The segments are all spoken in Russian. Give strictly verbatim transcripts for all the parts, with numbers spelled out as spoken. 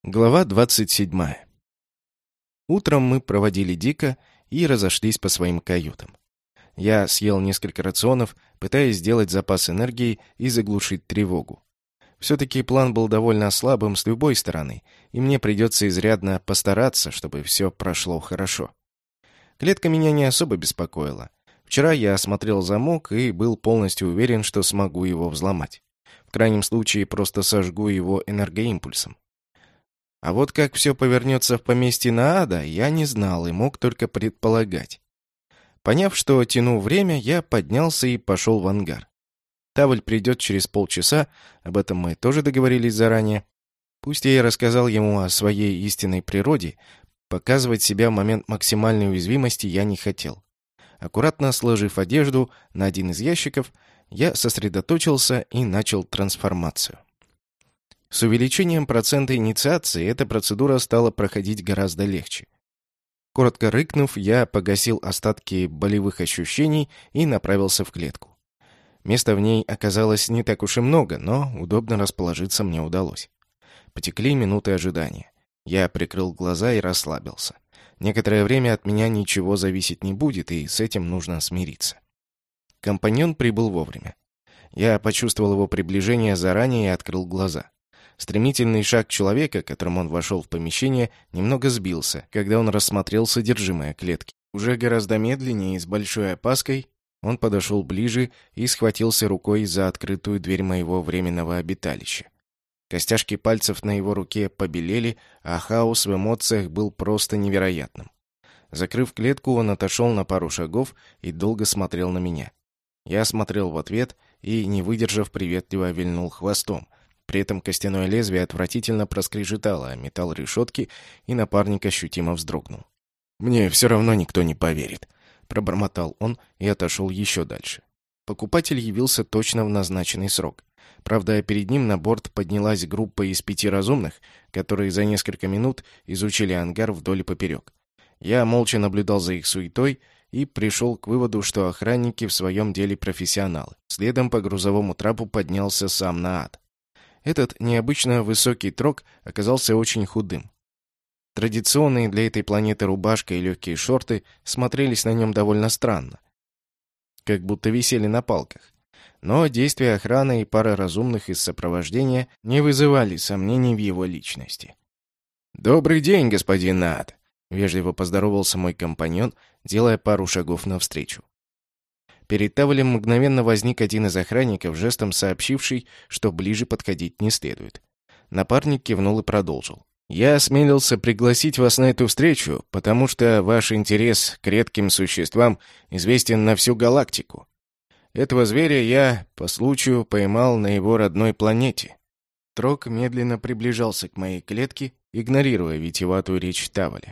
Глава двадцать седьмая. Утром мы проводили Дика и разошлись по своим каютам. Я съел несколько рационов, пытаясь сделать запас энергии и заглушить тревогу. Все-таки план был довольно слабым с любой стороны, и мне придется изрядно постараться, чтобы все прошло хорошо. Клетка меня не особо беспокоила. Вчера я осмотрел замок и был полностью уверен, что смогу его взломать. В крайнем случае, просто сожгу его энергоимпульсом. А вот как все повернется в поместье Наада, я не знал и мог только предполагать. Поняв, что тяну время, я поднялся и пошел в ангар. Тавль придет через полчаса, об этом мы тоже договорились заранее. Пусть я и рассказал ему о своей истинной природе, показывать себя в момент максимальной уязвимости я не хотел. Аккуратно сложив одежду на один из ящиков, я сосредоточился и начал трансформацию. С увеличением процента инициации эта процедура стала проходить гораздо легче. Коротко рыкнув, я погасил остатки болевых ощущений и направился в клетку. Места в ней оказалось не так уж и много, но удобно расположиться мне удалось. Потекли минуты ожидания. Я прикрыл глаза и расслабился. Некоторое время от меня ничего зависеть не будет, и с этим нужно смириться. Компаньон прибыл вовремя. Я почувствовал его приближение заранее и открыл глаза. Стремительный шаг человека, которым он вошел в помещение, немного сбился, когда он рассмотрел содержимое клетки. Уже гораздо медленнее и с большой опаской он подошел ближе и схватился рукой за открытую дверь моего временного обиталища. Костяшки пальцев на его руке побелели, а хаос в эмоциях был просто невероятным. Закрыв клетку, он отошел на пару шагов и долго смотрел на меня. Я смотрел в ответ и, не выдержав, приветливо вильнул хвостом. При этом костяное лезвие отвратительно проскрежетало о металл решетки, и напарник ощутимо вздрогнул. «Мне все равно никто не поверит», — пробормотал он и отошел еще дальше. Покупатель явился точно в назначенный срок. Правда, перед ним на борт поднялась группа из пяти разумных, которые за несколько минут изучили ангар вдоль и поперек. Я молча наблюдал за их суетой и пришел к выводу, что охранники в своем деле профессионалы. Следом по грузовому трапу поднялся сам Наад. Этот необычно высокий трог оказался очень худым. Традиционные для этой планеты рубашка и легкие шорты смотрелись на нем довольно странно, как будто висели на палках. Но действия охраны и пара разумных из сопровождения не вызывали сомнений в его личности. «Добрый день, господин Наад!» — вежливо поздоровался мой компаньон, делая пару шагов навстречу. Перед Тавлем мгновенно возник один из охранников, жестом сообщивший, что ближе подходить не следует. Напарник кивнул и продолжил. «Я осмелился пригласить вас на эту встречу, потому что ваш интерес к редким существам известен на всю галактику. Этого зверя я, по случаю, поймал на его родной планете». Трог медленно приближался к моей клетке, игнорируя витиеватую речь Тавля.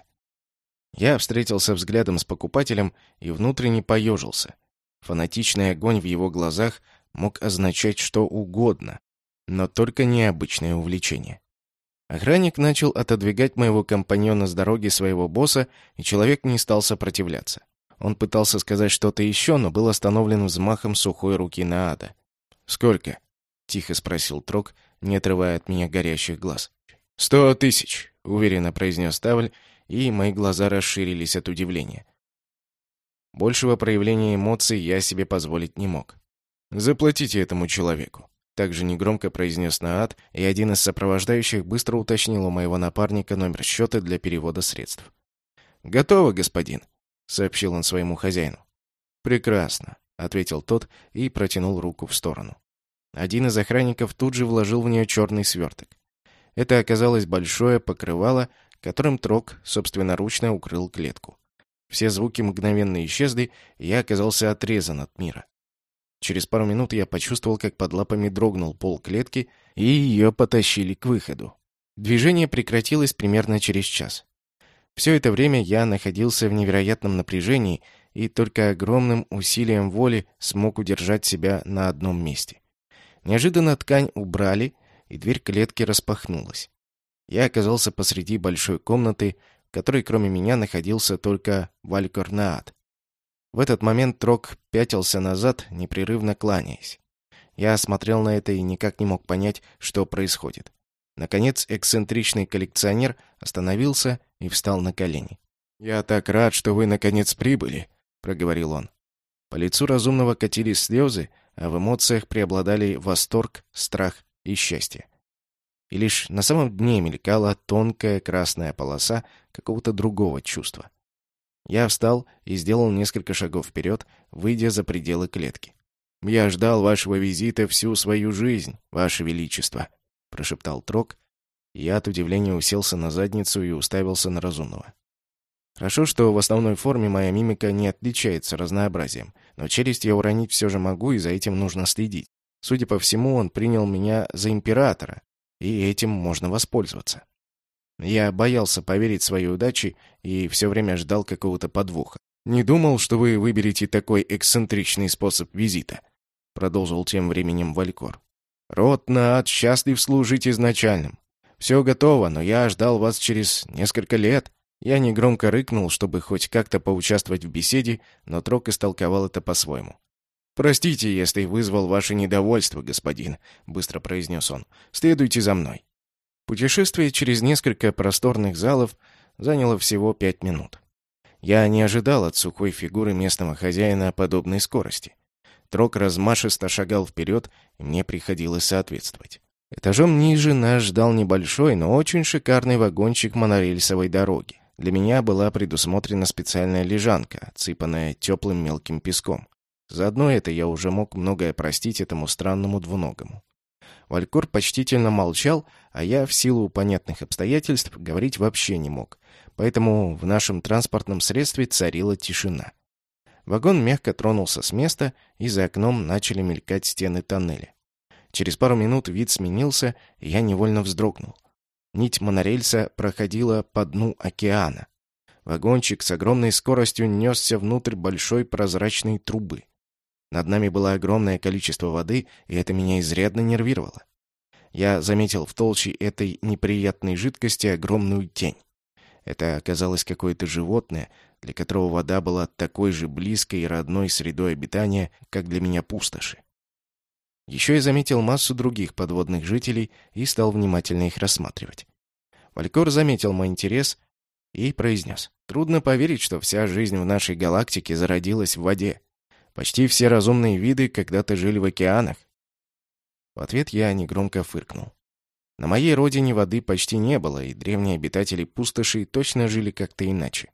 Я встретился взглядом с покупателем и внутренне поежился. Фанатичный огонь в его глазах мог означать что угодно, но только необычное увлечение. Охранник начал отодвигать моего компаньона с дороги своего босса, и человек не стал сопротивляться. Он пытался сказать что-то еще, но был остановлен взмахом сухой руки Наада. «Сколько?» — тихо спросил Трог, не отрывая от меня горящих глаз. «Сто тысяч», — уверенно произнес Тавль, и мои глаза расширились от удивления. Большего проявления эмоций я себе позволить не мог. «Заплатите этому человеку», — также негромко произнес Наад, и один из сопровождающих быстро уточнил у моего напарника номер счета для перевода средств. «Готово, господин», — сообщил он своему хозяину. «Прекрасно», — ответил тот и протянул руку в сторону. Один из охранников тут же вложил в нее черный сверток. Это оказалось большое покрывало, которым Трог собственноручно укрыл клетку. Все звуки мгновенно исчезли, и я оказался отрезан от мира. Через пару минут я почувствовал, как под лапами дрогнул пол клетки, и ее потащили к выходу. Движение прекратилось примерно через час. Все это время я находился в невероятном напряжении и только огромным усилием воли смог удержать себя на одном месте. Неожиданно ткань убрали, и дверь клетки распахнулась. Я оказался посреди большой комнаты, в которой кроме меня находился только Валькор Наад. В этот момент Трог пятился назад, непрерывно кланяясь. Я смотрел на это и никак не мог понять, что происходит. Наконец, эксцентричный коллекционер остановился и встал на колени. «Я так рад, что вы, наконец, прибыли», — проговорил он. По лицу разумного катились слезы, а в эмоциях преобладали восторг, страх и счастье. И лишь на самом дне мелькала тонкая красная полоса какого-то другого чувства. Я встал и сделал несколько шагов вперед, выйдя за пределы клетки. «Я ждал вашего визита всю свою жизнь, ваше величество», — прошептал Трок. Я от удивления уселся на задницу и уставился на разумного. Хорошо, что в основной форме моя мимика не отличается разнообразием, но челюсть я уронить все же могу, и за этим нужно следить. Судя по всему, он принял меня за императора, и этим можно воспользоваться. Я боялся поверить своей удаче и все время ждал какого-то подвоха. «Не думал, что вы выберете такой эксцентричный способ визита», — продолжил тем временем Валькор. «Род Наад счастлив служить изначальным. Все готово, но я ждал вас через несколько лет». Я негромко рыкнул, чтобы хоть как-то поучаствовать в беседе, но Трок истолковал это по-своему. «Простите, если вызвал ваше недовольство, господин», — быстро произнес он. «Следуйте за мной». Путешествие через несколько просторных залов заняло всего пять минут. Я не ожидал от сухой фигуры местного хозяина подобной скорости. Трок размашисто шагал вперед, и мне приходилось соответствовать. Этажом ниже нас ждал небольшой, но очень шикарный вагончик монорельсовой дороги. Для меня была предусмотрена специальная лежанка, отсыпанная теплым мелким песком. Заодно это я уже мог многое простить этому странному двуногому. Валькор почтительно молчал, а я, в силу понятных обстоятельств, говорить вообще не мог. Поэтому в нашем транспортном средстве царила тишина. Вагон мягко тронулся с места, и за окном начали мелькать стены тоннеля. Через пару минут вид сменился, и я невольно вздрогнул. Нить монорельса проходила по дну океана. Вагончик с огромной скоростью несся внутрь большой прозрачной трубы. Над нами было огромное количество воды, и это меня изрядно нервировало. Я заметил в толще этой неприятной жидкости огромную тень. Это оказалось какое-то животное, для которого вода была такой же близкой и родной средой обитания, как для меня пустоши. Еще я заметил массу других подводных жителей и стал внимательно их рассматривать. Валькор заметил мой интерес и произнес: «Трудно поверить, что вся жизнь в нашей галактике зародилась в воде. Почти все разумные виды когда-то жили в океанах». В ответ я негромко фыркнул. На моей родине воды почти не было, и древние обитатели пустоши точно жили как-то иначе.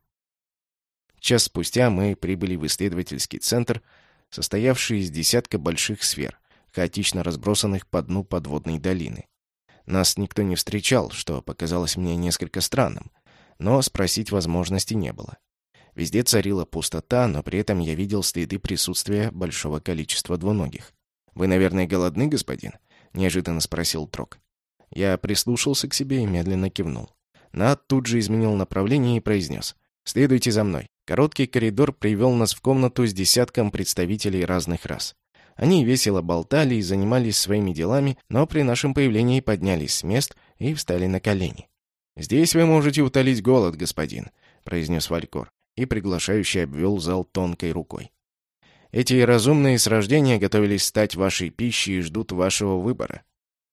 Час спустя мы прибыли в исследовательский центр, состоявший из десятка больших сфер, хаотично разбросанных по дну подводной долины. Нас никто не встречал, что показалось мне несколько странным, но спросить возможности не было. Везде царила пустота, но при этом я видел следы присутствия большого количества двуногих. «Вы, наверное, голодны, господин?» — неожиданно спросил Трок. Я прислушался к себе и медленно кивнул. Наад тут же изменил направление и произнес: «Следуйте за мной». Короткий коридор привел нас в комнату с десятком представителей разных рас. Они весело болтали и занимались своими делами, но при нашем появлении поднялись с мест и встали на колени. «Здесь вы можете утолить голод, господин», — произнес Валькор, и приглашающий обвел зал тонкой рукой. «Эти разумные с рождения готовились стать вашей пищей и ждут вашего выбора».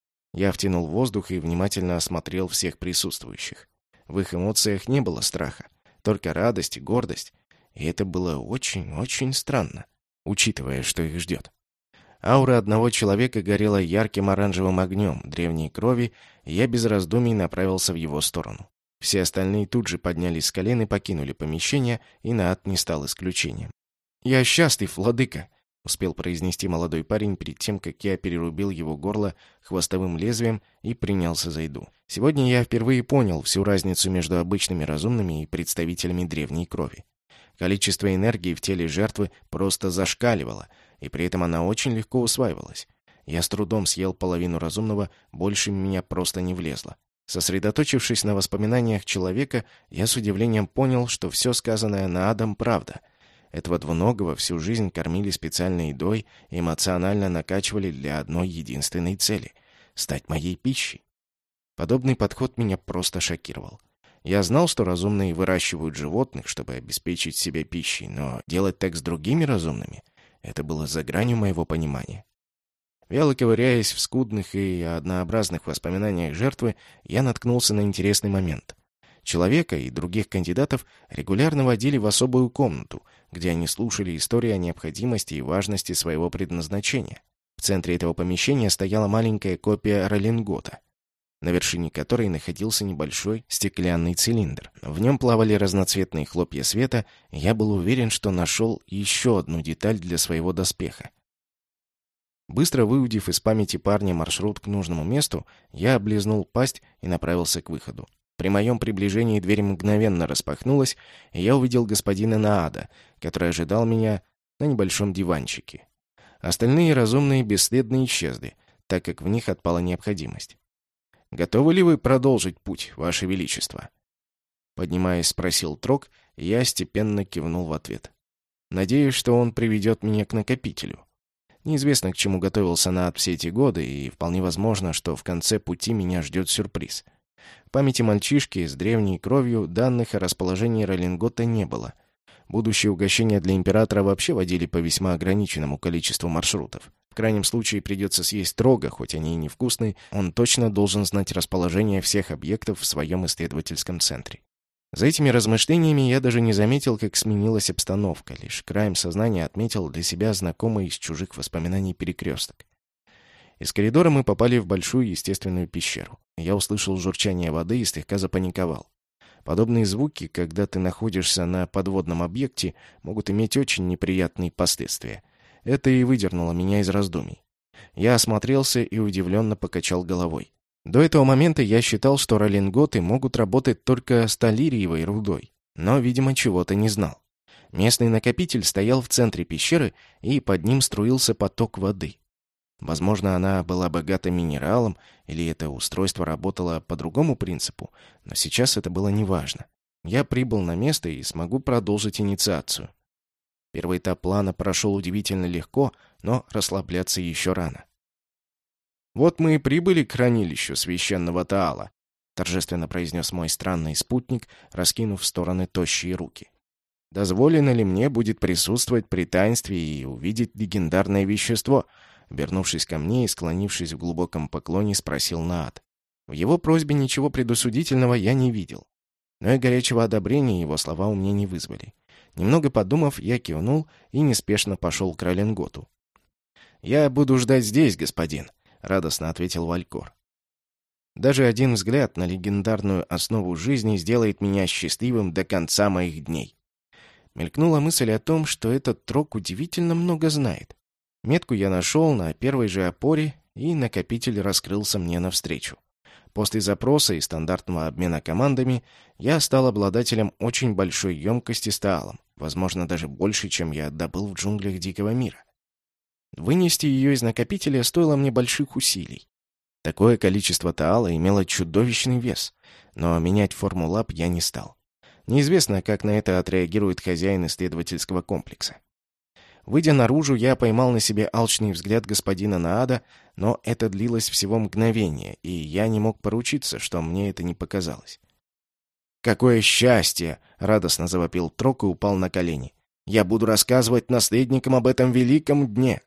Я втянул воздух и внимательно осмотрел всех присутствующих. В их эмоциях не было страха, только радость и гордость, и это было очень-очень странно, учитывая, что их ждет. Аура одного человека горела ярким оранжевым огнем древней крови, и я без раздумий направился в его сторону. Все остальные тут же поднялись с колен и покинули помещение, и Наад не стал исключением. «Я счастлив, владыка», — успел произнести молодой парень перед тем, как я перерубил его горло хвостовым лезвием и принялся за еду. Сегодня я впервые понял всю разницу между обычными разумными и представителями древней крови. Количество энергии в теле жертвы просто зашкаливало, и при этом она очень легко усваивалась. Я с трудом съел половину разумного, больше в меня просто не влезло. Сосредоточившись на воспоминаниях человека, я с удивлением понял, что все сказанное Наадом правда. Этого двуногого всю жизнь кормили специальной едой и эмоционально накачивали для одной единственной цели — стать моей пищей. Подобный подход меня просто шокировал. Я знал, что разумные выращивают животных, чтобы обеспечить себя пищей, но делать так с другими разумными — это было за гранью моего понимания. Вяло ковыряясь в скудных и однообразных воспоминаниях жертвы, я наткнулся на интересный момент. Человека и других кандидатов регулярно водили в особую комнату, где они слушали истории о необходимости и важности своего предназначения. В центре этого помещения стояла маленькая копия Роллингота, на вершине которой находился небольшой стеклянный цилиндр. В нем плавали разноцветные хлопья света, и я был уверен, что нашел еще одну деталь для своего доспеха. Быстро выудив из памяти парня маршрут к нужному месту, я облизнул пасть и направился к выходу. При моем приближении дверь мгновенно распахнулась, и я увидел господина Наада, который ожидал меня на небольшом диванчике. Остальные разумные бесследно исчезли, так как в них отпала необходимость. «Готовы ли вы продолжить путь, Ваше Величество?» Поднимаясь, спросил Трок, и я степенно кивнул в ответ. «Надеюсь, что он приведет меня к накопителю. Неизвестно, к чему готовился Наад все эти годы, и вполне возможно, что в конце пути меня ждет сюрприз. В памяти мальчишки с древней кровью данных о расположении Роллингота не было. Будущие угощения для императора вообще водили по весьма ограниченному количеству маршрутов. В крайнем случае придется съесть строго, хоть они и невкусные, он точно должен знать расположение всех объектов в своем исследовательском центре. За этими размышлениями я даже не заметил, как сменилась обстановка, лишь краем сознания отметил для себя знакомый из чужих воспоминаний перекресток. Из коридора мы попали в большую естественную пещеру. Я услышал журчание воды и слегка запаниковал. Подобные звуки, когда ты находишься на подводном объекте, могут иметь очень неприятные последствия. Это и выдернуло меня из раздумий. Я осмотрелся и удивленно покачал головой. До этого момента я считал, что роллинготы могут работать только с талириевой рудой, но, видимо, чего-то не знал. Местный накопитель стоял в центре пещеры, и под ним струился поток воды. Возможно, она была богата минералом, или это устройство работало по другому принципу, но сейчас это было неважно. Я прибыл на место и смогу продолжить инициацию. Первый этап плана прошел удивительно легко, но расслабляться еще рано. «Вот мы и прибыли к хранилищу священного Таала», торжественно произнес мой странный спутник, раскинув в стороны тощие руки. «Дозволено ли мне будет присутствовать при таинстве и увидеть легендарное вещество?» Обернувшись ко мне и склонившись в глубоком поклоне, спросил Наад. В его просьбе ничего предосудительного я не видел, но и горячего одобрения его слова у меня не вызвали. Немного подумав, я кивнул и неспешно пошел к Роллинготу. «Я буду ждать здесь, господин», — радостно ответил Валькор. «Даже один взгляд на легендарную основу жизни сделает меня счастливым до конца моих дней». Мелькнула мысль о том, что этот Трок удивительно много знает. Метку я нашел на первой же опоре, и накопитель раскрылся мне навстречу. После запроса и стандартного обмена командами я стал обладателем очень большой емкости с таалом, возможно, даже больше, чем я добыл в джунглях Дикого мира. Вынести ее из накопителя стоило мне больших усилий. Такое количество таала имело чудовищный вес, но менять форму лап я не стал. Неизвестно, как на это отреагирует хозяин исследовательского комплекса. Выйдя наружу, я поймал на себе алчный взгляд господина Наада, но это длилось всего мгновение, и я не мог поручиться, что мне это не показалось. «Какое счастье!» — радостно завопил Трок и упал на колени. «Я буду рассказывать наследникам об этом великом дне!»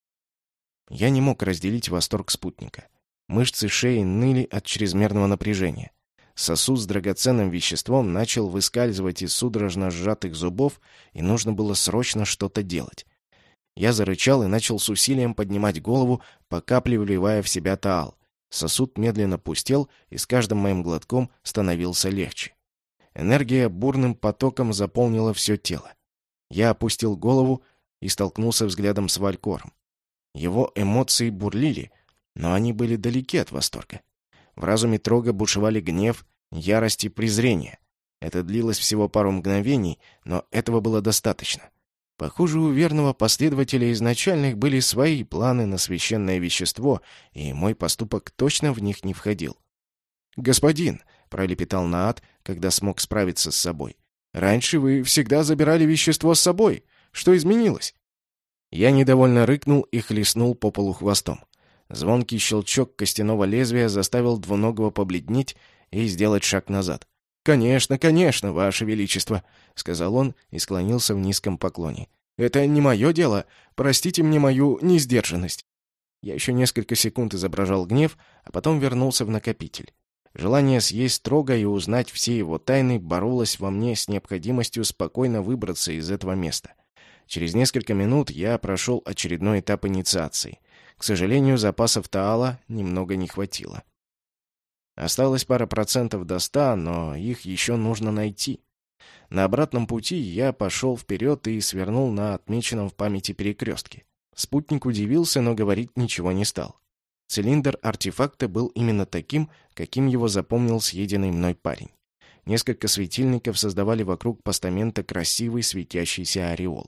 Я не мог разделить восторг спутника. Мышцы шеи ныли от чрезмерного напряжения. Сосуд с драгоценным веществом начал выскальзывать из судорожно сжатых зубов, и нужно было срочно что-то делать. Я зарычал и начал с усилием поднимать голову, по капле вливая в себя таал. Сосуд медленно пустел, и с каждым моим глотком становился легче. Энергия бурным потоком заполнила все тело. Я опустил голову и столкнулся взглядом с Валькором. Его эмоции бурлили, но они были далеки от восторга. В разуме Трога бушевали гнев, ярость и презрение. Это длилось всего пару мгновений, но этого было достаточно. Похоже, у верного последователя изначальных были свои планы на священное вещество, и мой поступок точно в них не входил. «Господин», — пролепетал Наад, когда смог справиться с собой, — «раньше вы всегда забирали вещество с собой. Что изменилось?» Я недовольно рыкнул и хлестнул по полу хвостом. Звонкий щелчок костяного лезвия заставил двуногого побледнеть и сделать шаг назад. «Конечно, конечно, Ваше Величество», — сказал он и склонился в низком поклоне. «Это не мое дело. Простите мне мою несдержанность». Я еще несколько секунд изображал гнев, а потом вернулся в накопитель. Желание съесть строго и узнать все его тайны боролось во мне с необходимостью спокойно выбраться из этого места. Через несколько минут я прошел очередной этап инициации. К сожалению, запасов Таала немного не хватило. Осталось пара процентов до ста, но их еще нужно найти. На обратном пути я пошел вперед и свернул на отмеченном в памяти перекрестке. Спутник удивился, но говорить ничего не стал. Цилиндр артефакта был именно таким, каким его запомнил съеденный мной парень. Несколько светильников создавали вокруг постамента красивый светящийся ореол.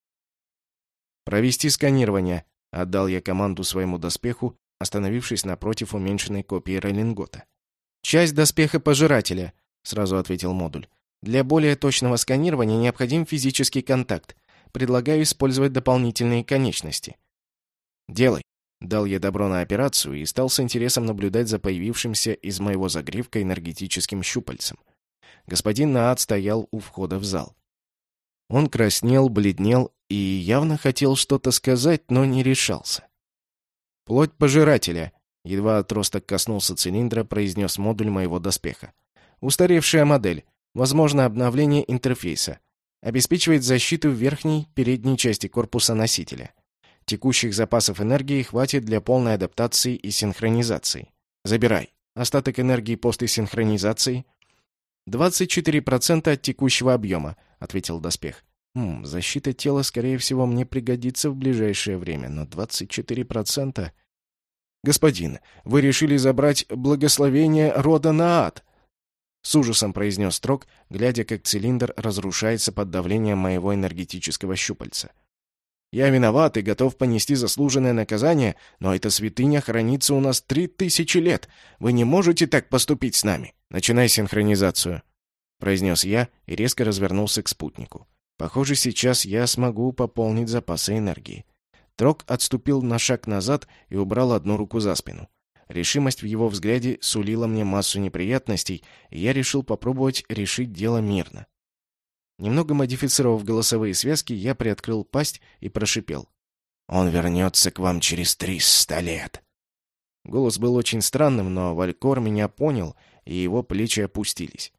«Провести сканирование», — отдал я команду своему доспеху, остановившись напротив уменьшенной копии Роллингота. «Часть доспеха Пожирателя», — сразу ответил модуль. «Для более точного сканирования необходим физический контакт. Предлагаю использовать дополнительные конечности». «Делай», — дал я добро на операцию и стал с интересом наблюдать за появившимся из моего загривка энергетическим щупальцем. Господин Наат стоял у входа в зал. Он краснел, бледнел и явно хотел что-то сказать, но не решался. «Плоть Пожирателя», — едва отросток коснулся цилиндра, произнес модуль моего доспеха. «Устаревшая модель. Возможно обновление интерфейса. Обеспечивает защиту в верхней, передней части корпуса носителя. Текущих запасов энергии хватит для полной адаптации и синхронизации. Забирай. Остаток энергии после синхронизации?» «двадцать четыре процента от текущего объема», — ответил доспех. «Хм, защита тела, скорее всего, мне пригодится в ближайшее время, но двадцать четыре процента...» «Господин, вы решили забрать благословение рода Наат!» С ужасом произнес Трок, глядя, как цилиндр разрушается под давлением моего энергетического щупальца. «Я виноват и готов понести заслуженное наказание, но эта святыня хранится у нас три тысячи лет. Вы не можете так поступить с нами!» «Начинай синхронизацию», — произнес я и резко развернулся к спутнику. «Похоже, сейчас я смогу пополнить запасы энергии». Трок отступил на шаг назад и убрал одну руку за спину. Решимость в его взгляде сулила мне массу неприятностей, и я решил попробовать решить дело мирно. Немного модифицировав голосовые связки, я приоткрыл пасть и прошипел. «Он вернется к вам через триста лет». Голос был очень странным, но Валькор меня понял, и его плечи опустились.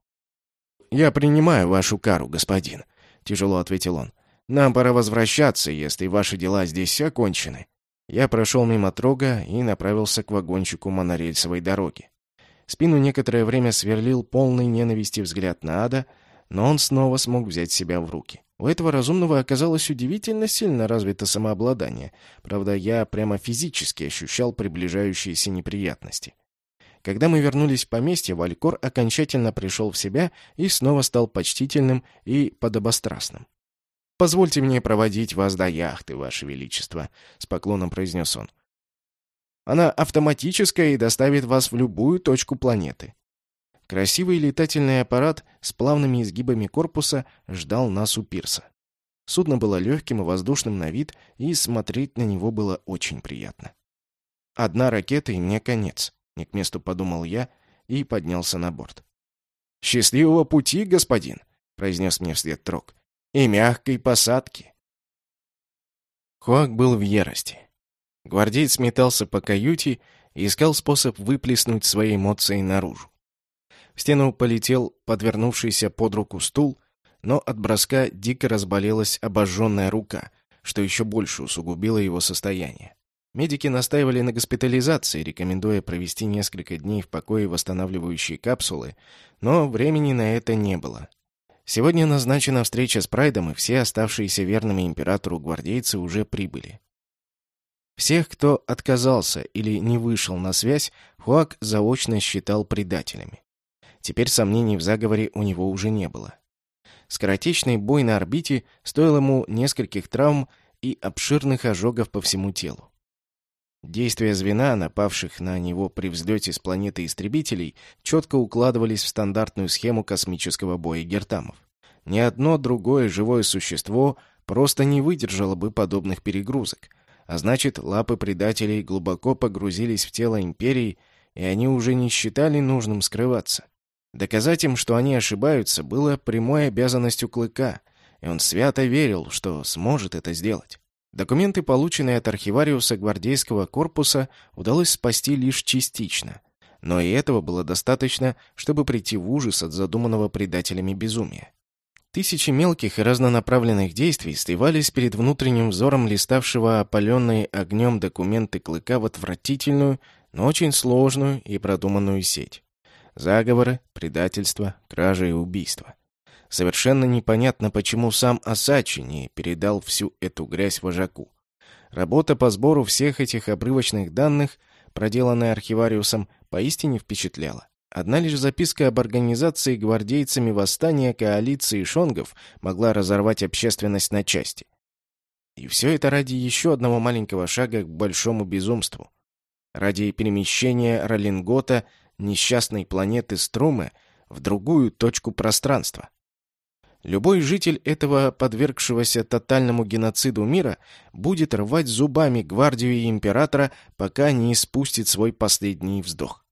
«Я принимаю вашу кару, господин», — тяжело ответил он. «Нам пора возвращаться, если ваши дела здесь окончены». Я прошел мимо Трога и направился к вагончику монорельсовой дороги. Спину некоторое время сверлил полный ненависти взгляд на Ада, но он снова смог взять себя в руки. У этого разумного оказалось удивительно сильно развито самообладание. Правда, я прямо физически ощущал приближающиеся неприятности. Когда мы вернулись в поместье, Валькор окончательно пришел в себя и снова стал почтительным и подобострастным. «Позвольте мне проводить вас до яхты, Ваше Величество», — с поклоном произнес он. «Она автоматическая и доставит вас в любую точку планеты». Красивый летательный аппарат с плавными изгибами корпуса ждал нас у пирса. Судно было легким и воздушным на вид, и смотреть на него было очень приятно. «Одна ракета, и мне конец», — не к месту подумал я и поднялся на борт. «Счастливого пути, господин», — произнес мне вслед Трок. «И мягкой посадки». Хуак был в ярости. Гвардеец метался по каюте и искал способ выплеснуть свои эмоции наружу. В стену полетел подвернувшийся под руку стул, но от броска дико разболелась обожженная рука, что еще больше усугубило его состояние. Медики настаивали на госпитализации, рекомендуя провести несколько дней в покое восстанавливающие капсулы, но времени на это не было. Сегодня назначена встреча с Прайдом, и все оставшиеся верными императору гвардейцы уже прибыли. Всех, кто отказался или не вышел на связь, Хуак заочно считал предателями. Теперь сомнений в заговоре у него уже не было. Скоротечный бой на орбите стоил ему нескольких травм и обширных ожогов по всему телу. Действия звена, напавших на него при взлете с планеты истребителей, четко укладывались в стандартную схему космического боя гертамов. Ни одно другое живое существо просто не выдержало бы подобных перегрузок, а значит, лапы предателей глубоко погрузились в тело Империи, и они уже не считали нужным скрываться. Доказать им, что они ошибаются, было прямой обязанностью Клыка, и он свято верил, что сможет это сделать. Документы, полученные от архивариуса гвардейского корпуса, удалось спасти лишь частично. Но и этого было достаточно, чтобы прийти в ужас от задуманного предателями безумия. Тысячи мелких и разнонаправленных действий сливались перед внутренним взором листавшего опаленные огнем документы Клыка в отвратительную, но очень сложную и продуманную сеть. Заговоры, предательство, кражи и убийства. Совершенно непонятно, почему сам Осачи не передал всю эту грязь вожаку. Работа по сбору всех этих обрывочных данных, проделанная архивариусом, поистине впечатляла. Одна лишь записка об организации гвардейцами восстания коалиции шонгов могла разорвать общественность на части. И все это ради еще одного маленького шага к большому безумству. Ради перемещения Роллингота, несчастной планеты Струмы, в другую точку пространства. Любой житель этого подвергшегося тотальному геноциду мира будет рвать зубами гвардию императора, пока не испустит свой последний вздох.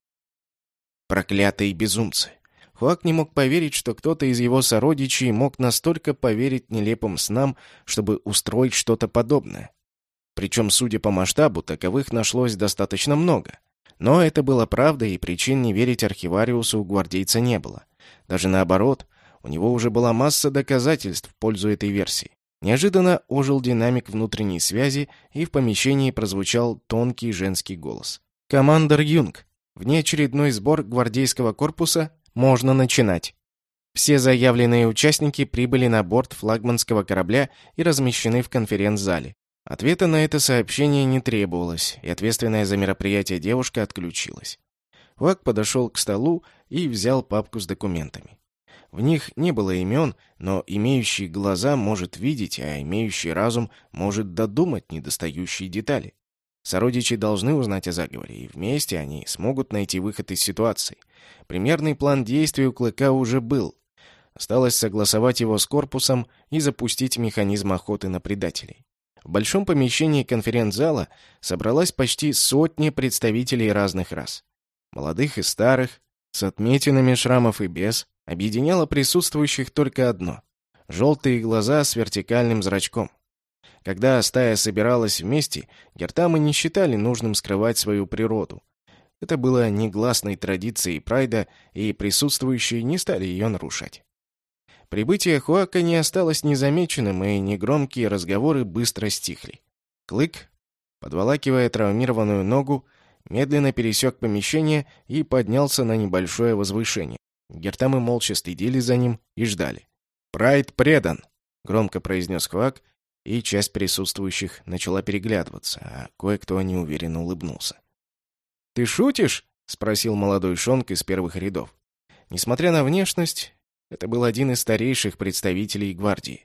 Проклятые безумцы! Хуак не мог поверить, что кто-то из его сородичей мог настолько поверить нелепым снам, чтобы устроить что-то подобное. Причем, судя по масштабу, таковых нашлось достаточно много. Но это было правдой, и причин не верить архивариусу у гвардейца не было. Даже наоборот, у него уже была масса доказательств в пользу этой версии. Неожиданно ожил динамик внутренней связи, и в помещении прозвучал тонкий женский голос. «Командор Юнг, внеочередной сбор гвардейского корпуса, можно начинать». Все заявленные участники прибыли на борт флагманского корабля и размещены в конференц-зале. Ответа на это сообщение не требовалось, и ответственная за мероприятие девушка отключилась. Хуак подошел к столу и взял папку с документами. В них не было имен, но имеющий глаза может видеть, а имеющий разум может додумать недостающие детали. Сородичи должны узнать о заговоре, и вместе они смогут найти выход из ситуации. Примерный план действий у Клыка уже был. Осталось согласовать его с корпусом и запустить механизм охоты на предателей. В большом помещении конференц-зала собралась почти сотня представителей разных рас. Молодых и старых, с отметинами шрамов и без. Объединяло присутствующих только одно — желтые глаза с вертикальным зрачком. Когда стая собиралась вместе, гертамы не считали нужным скрывать свою природу. Это было негласной традицией прайда, и присутствующие не стали ее нарушать. Прибытие Хуака не осталось незамеченным, и негромкие разговоры быстро стихли. Клык, подволакивая травмированную ногу, медленно пересек помещение и поднялся на небольшое возвышение. Гертамы молча следили за ним и ждали. «Прайд предан!» — громко произнес Хуак, и часть присутствующих начала переглядываться, а кое-кто неуверенно улыбнулся. «Ты шутишь?» — спросил молодой шонг из первых рядов. Несмотря на внешность, это был один из старейших представителей гвардии.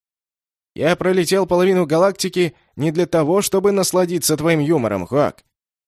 «Я пролетел половину галактики не для того, чтобы насладиться твоим юмором, Хуак.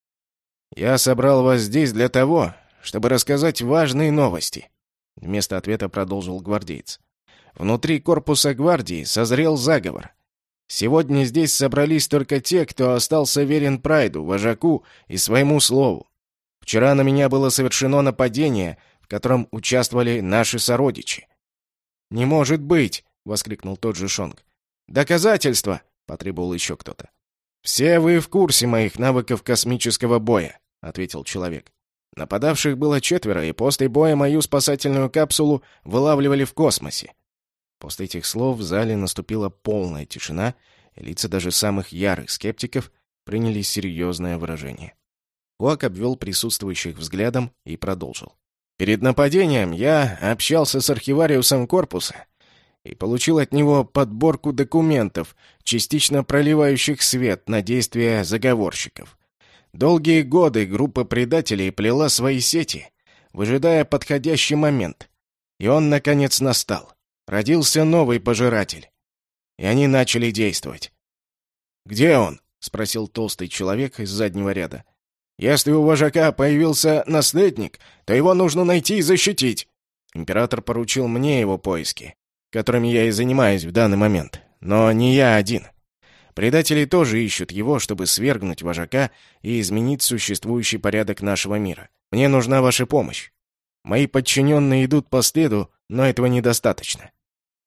Я собрал вас здесь для того, чтобы рассказать важные новости», — вместо ответа продолжил гвардеец. «Внутри корпуса гвардии созрел заговор. Сегодня здесь собрались только те, кто остался верен прайду, вожаку и своему слову. Вчера на меня было совершено нападение, в котором участвовали наши сородичи». «Не может быть!» — воскликнул тот же шонг. «Доказательства!» — потребовал еще кто-то. «Все вы в курсе моих навыков космического боя», — ответил человек. «Нападавших было четверо, и после боя мою спасательную капсулу вылавливали в космосе». После этих слов в зале наступила полная тишина, и лица даже самых ярых скептиков приняли серьезное выражение. Хуак обвел присутствующих взглядом и продолжил. «Перед нападением я общался с архивариусом корпуса и получил от него подборку документов, частично проливающих свет на действия заговорщиков. Долгие годы группа предателей плела свои сети, выжидая подходящий момент. И он, наконец, настал. Родился новый пожиратель. И они начали действовать. «Где он?» — спросил толстый человек из заднего ряда. «Если у вожака появился наследник, то его нужно найти и защитить. Император поручил мне его поиски, которыми я и занимаюсь в данный момент. Но не я один. Предатели тоже ищут его, чтобы свергнуть вожака и изменить существующий порядок нашего мира. Мне нужна ваша помощь. Мои подчиненные идут по следу, но этого недостаточно.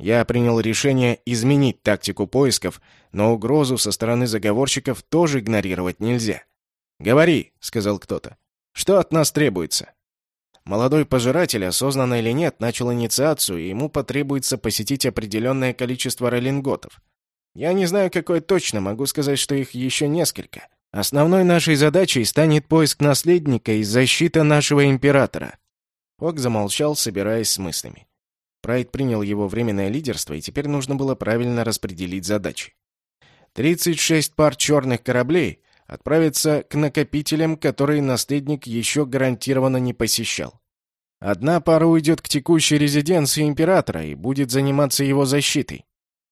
Я принял решение изменить тактику поисков, но угрозу со стороны заговорщиков тоже игнорировать нельзя. «Говори», — сказал кто-то. «Что от нас требуется?» Молодой пожиратель, осознанно или нет, начал инициацию, и ему потребуется посетить определенное количество ролинготов. Я не знаю, какое точно, могу сказать, что их еще несколько. Основной нашей задачей станет поиск наследника и защита нашего императора. Ок замолчал, собираясь с мыслями. Прайд принял его временное лидерство, и теперь нужно было правильно распределить задачи. тридцать шесть пар черных кораблей отправятся к накопителям, которые наследник еще гарантированно не посещал. Одна пара уйдет к текущей резиденции императора и будет заниматься его защитой.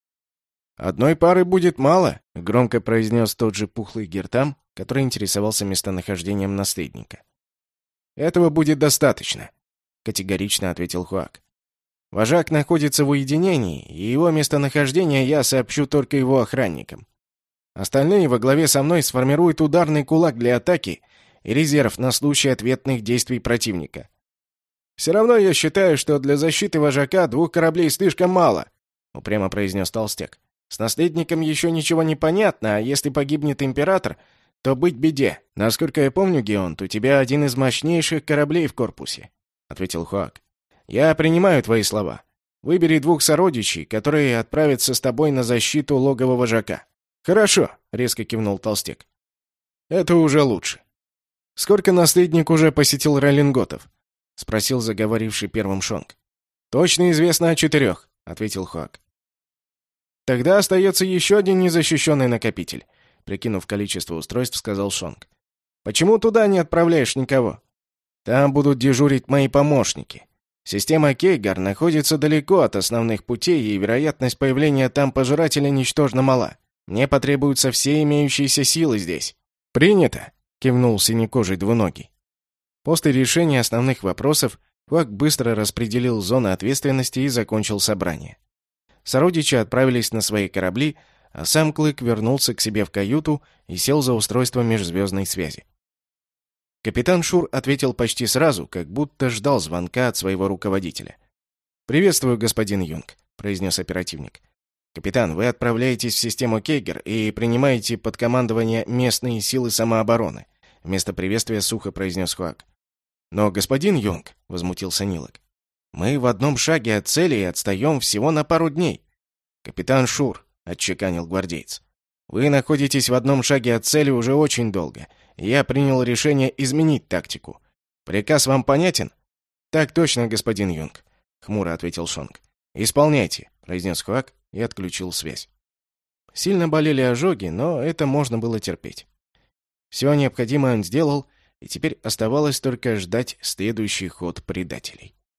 «Одной пары будет мало», — громко произнес тот же пухлый Гертам, который интересовался местонахождением наследника. «Этого будет достаточно», — категорично ответил Хуак. «Вожак находится в уединении, и его местонахождение я сообщу только его охранникам. Остальные во главе со мной сформируют ударный кулак для атаки и резерв на случай ответных действий противника. Все равно я считаю, что для защиты вожака двух кораблей слишком мало», — упрямо произнес Толстяк. «С наследником еще ничего не понятно, а если погибнет император, то быть беде. Насколько я помню, Геонт, у тебя один из мощнейших кораблей в корпусе», — ответил Хуак. «Я принимаю твои слова. Выбери двух сородичей, которые отправятся с тобой на защиту логова вожака». «Хорошо», — резко кивнул Толстяк. «Это уже лучше». «Сколько наследник уже посетил ролинготов?» — спросил заговоривший первым Шонг. «Точно известно о четырех», — ответил Хуак. «Тогда остается еще один незащищенный накопитель», — прикинув количество устройств, сказал Шонг. «Почему туда не отправляешь никого?» «Там будут дежурить мои помощники. Система Кейгар находится далеко от основных путей, и вероятность появления там пожирателя ничтожно мала. Мне потребуются все имеющиеся силы здесь». «Принято», — кивнул синекожий двуногий. После решения основных вопросов Хуак быстро распределил зоны ответственности и закончил собрание. Сородичи отправились на свои корабли, а сам Клык вернулся к себе в каюту и сел за устройство межзвездной связи. Капитан Шур ответил почти сразу, как будто ждал звонка от своего руководителя. «Приветствую, господин Юнг», — произнес оперативник. «Капитан, вы отправляетесь в систему Кейгер и принимаете под командование местные силы самообороны», — вместо приветствия сухо произнес Хуак. «Но, господин Юнг», — возмутился Нилок, — «мы в одном шаге от цели и отстаем всего на пару дней». «Капитан Шур», — отчеканил гвардеец, — «вы находитесь в одном шаге от цели уже очень долго, и я принял решение изменить тактику. Приказ вам понятен?» «Так точно, господин Юнг», — хмуро ответил Шонг. «Исполняйте», — произнес Хуак и отключил связь. Сильно болели ожоги, но это можно было терпеть. Все необходимое он сделал, и теперь оставалось только ждать следующий ход предателей.